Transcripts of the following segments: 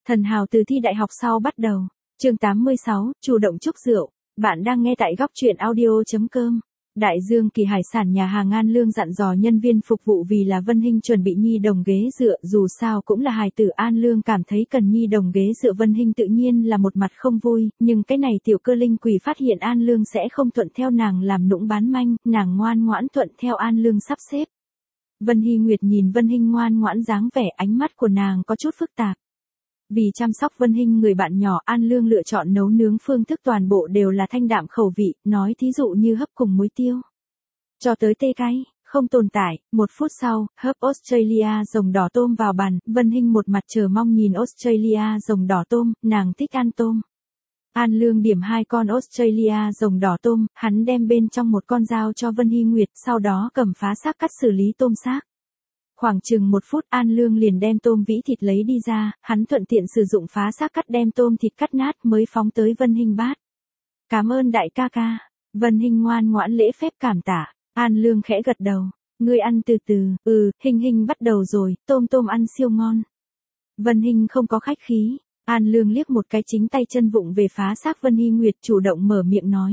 Thần hào từ thi đại học sau bắt đầu. Chương 86, chủ động chúc rượu. Bạn đang nghe tại góc truyện audio.com. Đại Dương Kỳ Hải sản nhà hàng An Lương dặn dò nhân viên phục vụ vì là Vân Hinh chuẩn bị nhi đồng ghế dựa, dù sao cũng là hài tử. An Lương cảm thấy cần nhi đồng ghế dựa, Vân Hinh tự nhiên là một mặt không vui, nhưng cái này tiểu cơ linh quỷ phát hiện An Lương sẽ không thuận theo nàng làm nũng bán manh, nàng ngoan ngoãn thuận theo An Lương sắp xếp. Vân Hy Nguyệt nhìn Vân Hinh ngoan ngoãn dáng vẻ, ánh mắt của nàng có chút phức tạp. Vì chăm sóc Vân Hinh người bạn nhỏ, An Lương lựa chọn nấu nướng phương thức toàn bộ đều là thanh đạm khẩu vị, nói thí dụ như hấp cùng muối tiêu. Cho tới tê cay, không tồn tại. 1 phút sau, hấp Australia rồng đỏ tôm vào bàn, Vân Hinh một mặt chờ mong nhìn Australia rồng đỏ tôm, nàng thích ăn tôm. An Lương điểm 2 con Australia rồng đỏ tôm, hắn đem bên trong một con dao cho Vân Hy Nguyệt, sau đó cầm phá xác cắt xử lý tôm xác. Khoảng chừng 1 phút An Lương liền đem tôm vĩ thịt lấy đi ra, hắn thuận tiện sử dụng phá xác cắt đem tôm thịt cắt nát mới phóng tới Vân Hinh bát. Cảm ơn đại ca ca. Vân Hinh ngoan ngoãn lễ phép cảm tạ. An Lương khẽ gật đầu. Ngươi ăn từ từ. Hinh Hinh bắt đầu rồi, tôm ăn siêu ngon. Vân Hinh không có khách khí. An Lương liếc một cái chính tay chân vụng về phá xác Vân Hy Nguyệt, chủ động mở miệng nói.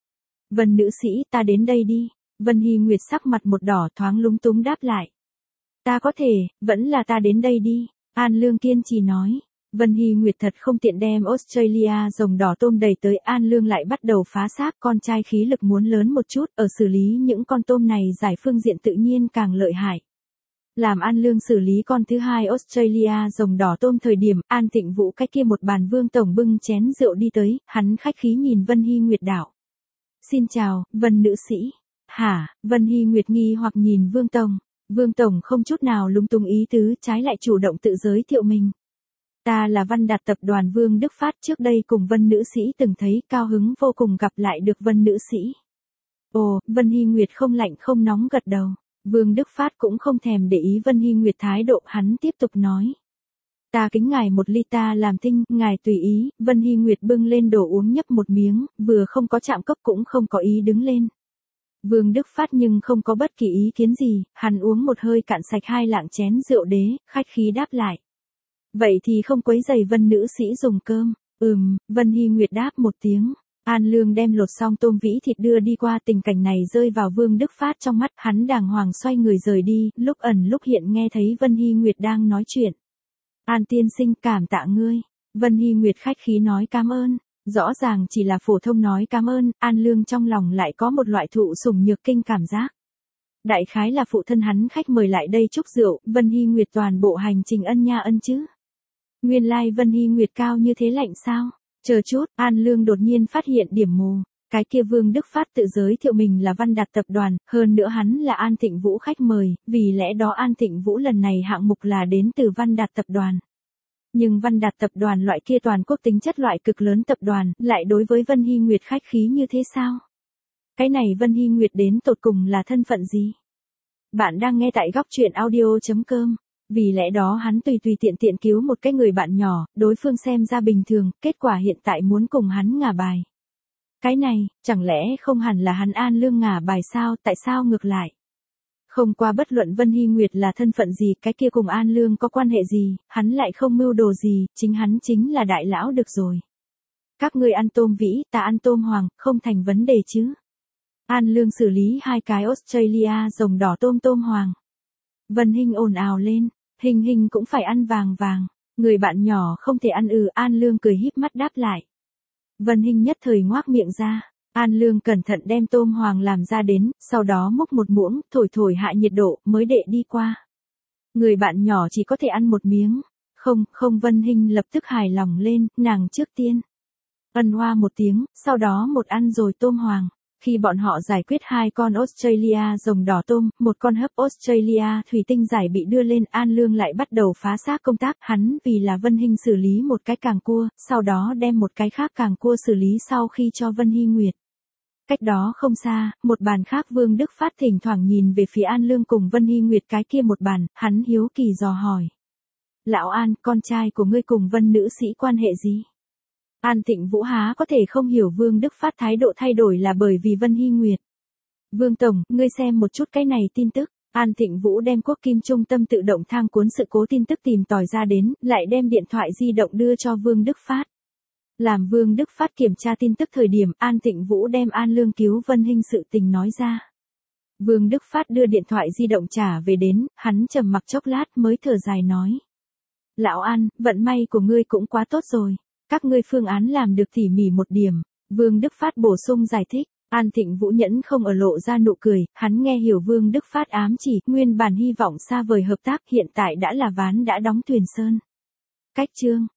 Vân nữ sĩ, ta đến đây đi. Vân Hy Nguyệt sắc mặt một đỏ, thoáng lúng túng đáp lại. Ta có thể, vẫn là ta đến đây đi. An Lương kiên trì nói. Vân Hy Nguyệt thật không tiện đem Australia rồng đỏ tôm đẩy tới, An Lương lại bắt đầu phá xác, con trai khí lực muốn lớn một chút, ở xử lý những con tôm này giải phương diện tự nhiên càng lợi hại. Làm An Lương xử lý con thứ 2 Australia rồng đỏ tôm thời điểm, An Tịnh Vũ cái kia một bàn Vương tổng bưng chén rượu đi tới, hắn khách khí nhìn Vân Hy Nguyệt đạo. Xin chào, Vân nữ sĩ. Hả? Vân Hy Nguyệt nghi hoặc nhìn Vương tổng. Vương tổng không chút nào lúng túng ý tứ, trái lại chủ động tự giới thiệu mình. Ta là Văn Đạt tập đoàn Vương Đức Phát, trước đây cùng Vân nữ sĩ từng thấy, cao hứng vô cùng gặp lại được Vân nữ sĩ. Ồ, Vân Hy Nguyệt không lạnh không nóng gật đầu. Vương Đức Phát cũng không thèm để ý Vân Hy Nguyệt thái độ, hắn tiếp tục nói. Ta kính ngài 1 ly, ta làm tinh, ngài tùy ý. Vân Hy Nguyệt bưng lên đồ uống nhấp một miếng, vừa không có chạm cốc cũng không có ý đứng lên. Vương Đức Phát nhưng không có bất kỳ ý kiến gì, hắn uống một hơi cạn sạch 2 lạng chén rượu đế, khách khí đáp lại. Vậy thì không quấy rầy Vân nữ sĩ dùng cơm. Vân Hy Nguyệt đáp một tiếng. An Lương đem lột xong tôm vĩ thịt đưa đi qua, tình cảnh này rơi vào Vương Đức Phát trong mắt, hắn đàng hoàng xoay người rời đi, lúc ẩn lúc hiện nghe thấy Vân Hy Nguyệt đang nói chuyện. An tiên sinh, cảm tạ ngươi. Vân Hy Nguyệt khách khí nói cảm ơn. Rõ ràng chỉ là phổ thông nói cảm ơn, An Lương trong lòng lại có một loại thụ sủng nhược kinh cảm giác. Đại khái là phụ thân hắn khách mời lại đây chúc rượu, Vân Hy Nguyệt toàn bộ hành trình ân nha ân chứ. Nguyên lai Vân Hy Nguyệt cao như thế lạnh sao? Chờ chút, An Lương đột nhiên phát hiện điểm mù. Cái kia Vương Đức Phát tự giới thiệu mình là Văn Đạt tập đoàn, hơn nữa hắn là An Tịnh Vũ khách mời, vì lẽ đó An Tịnh Vũ lần này hạng mục là đến từ Văn Đạt tập đoàn. Nhưng Văn Đạt tập đoàn loại kia toàn quốc tính chất loại cực lớn tập đoàn, lại đối với Vân Hy Nguyệt khách khí như thế sao? Cái này Vân Hy Nguyệt đến tột cùng là thân phận gì? Bạn đang nghe tại góc truyện audio.com. Vì lẽ đó hắn tùy tiện cứu một cái người bạn nhỏ, đối phương xem ra bình thường, kết quả hiện tại muốn cùng hắn ngả bài. Cái này, chẳng lẽ không hẳn là hắn An Lương ngả bài sao, tại sao ngược lại? Không qua bất luận Vân Hy Nguyệt là thân phận gì, cái kia cùng An Lương có quan hệ gì, hắn lại không mưu đồ gì, chính hắn chính là đại lão được rồi. Các ngươi ăn tôm vĩ, ta ăn tôm hoàng, không thành vấn đề chứ. An Lương xử lý 2 cái Australia rồng đỏ tôm hoàng. Vân Hinh ồn ào lên, Hinh cũng phải ăn vàng vàng, người bạn nhỏ không thể ăn. An Lương cười híp mắt đáp lại. Vân Hinh nhất thời ngoác miệng ra, An Lương cẩn thận đem tôm hoàng làm ra đến, sau đó múc một muỗng, thổi hạ nhiệt độ, mới đệ đi qua. Người bạn nhỏ chỉ có thể ăn một miếng, không Vân Hinh lập tức hài lòng lên, nàng trước tiên. Ân hoa một tiếng, sau đó một ăn rồi tôm hoàng. Khi bọn họ giải quyết 2 con Australia rồng đỏ tôm, 1 con hấp Australia thủy tinh giải bị đưa lên, An Lương lại bắt đầu phá xác công tác, hắn vì là Vân Hinh xử lý một cái càng cua, sau đó đem một cái khác càng cua xử lý sau khi cho Vân Hy Nguyệt. Cách đó không xa, một bàn khác Vương Đức Phát thỉnh thoảng nhìn về phía An Lương cùng Vân Hy Nguyệt cái kia một bàn, hắn hiếu kỳ dò hỏi. Lão An, con trai của ngươi cùng Vân nữ sĩ quan hệ gì? An Tịnh Vũ há có thể không hiểu Vương Đức Phát thái độ thay đổi là bởi vì Vân Hy Nguyệt. Vương tổng, ngươi xem một chút cái này tin tức. An Thịnh Vũ đem Quốc Kim trung tâm tự động thang cuốn sự cố tin tức tìm tòi ra đến, lại đem điện thoại di động đưa cho Vương Đức Phát. Làm Vương Đức Phát kiểm tra tin tức thời điểm An Thịnh Vũ đem An Lương cứu Vân Hinh sự tình nói ra. Vương Đức Phát đưa điện thoại di động trả về đến, hắn trầm mặc chốc lát mới thở dài nói. Lão An, vận may của ngươi cũng quá tốt rồi. Các ngươi phương án làm được tỉ mỉ một điểm. Vương Đức Phát bổ sung giải thích. An Thịnh Vũ nhẫn không ở lộ ra nụ cười, hắn nghe hiểu Vương Đức Phát ám chỉ, nguyên bản hy vọng xa vời hợp tác hiện tại đã là ván đã đóng thuyền sơn. Cách chương